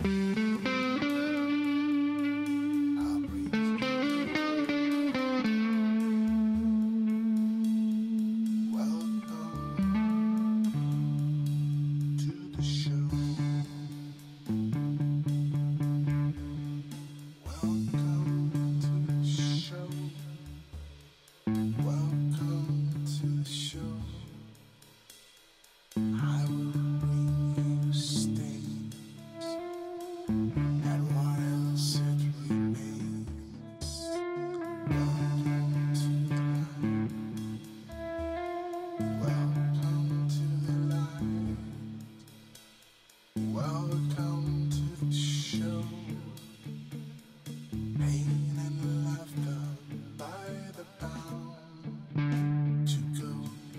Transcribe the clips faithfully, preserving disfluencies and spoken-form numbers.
Welcome to the show. Pain and laughter by the pound to go.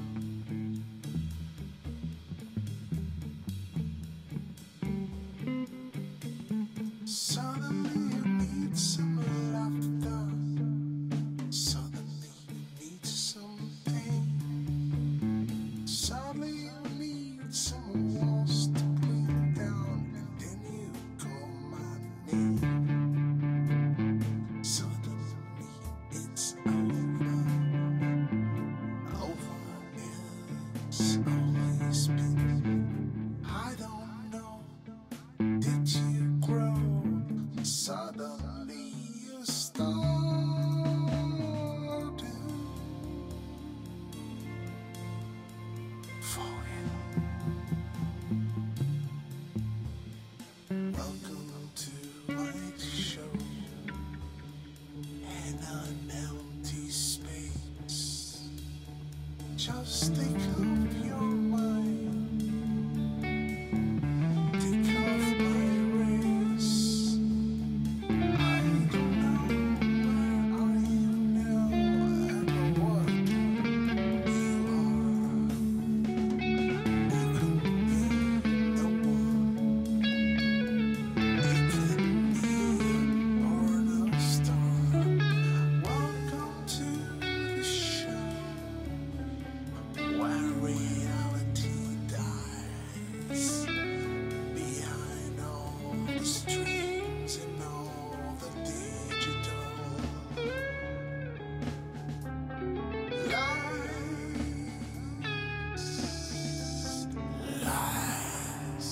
Suddenly you need some laughter. Suddenly you need some pain. Suddenly you need some walls to clean down, and then you call my name. Suddenly it's over. Over it's always been. I don't know. Did you grow? Suddenly you started falling. Welcome to my show. In an empty space, just take off your mind. Take off my race. I don't know where I am now and what you are. You could be the one. You could be a porno star. Welcome to the show where reality dies behind all the streams and all the digital lies. Lies.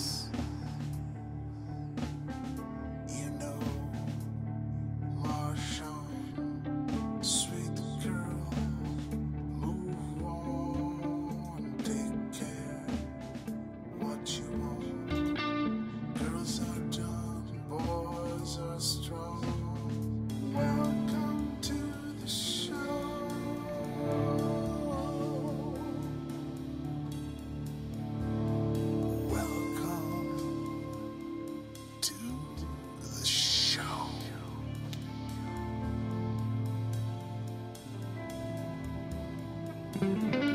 You know, Marshawn, sweet girl, move on, take care what you want. Girls are dumb, boys are strong. Welcome to the show. Welcome to the show.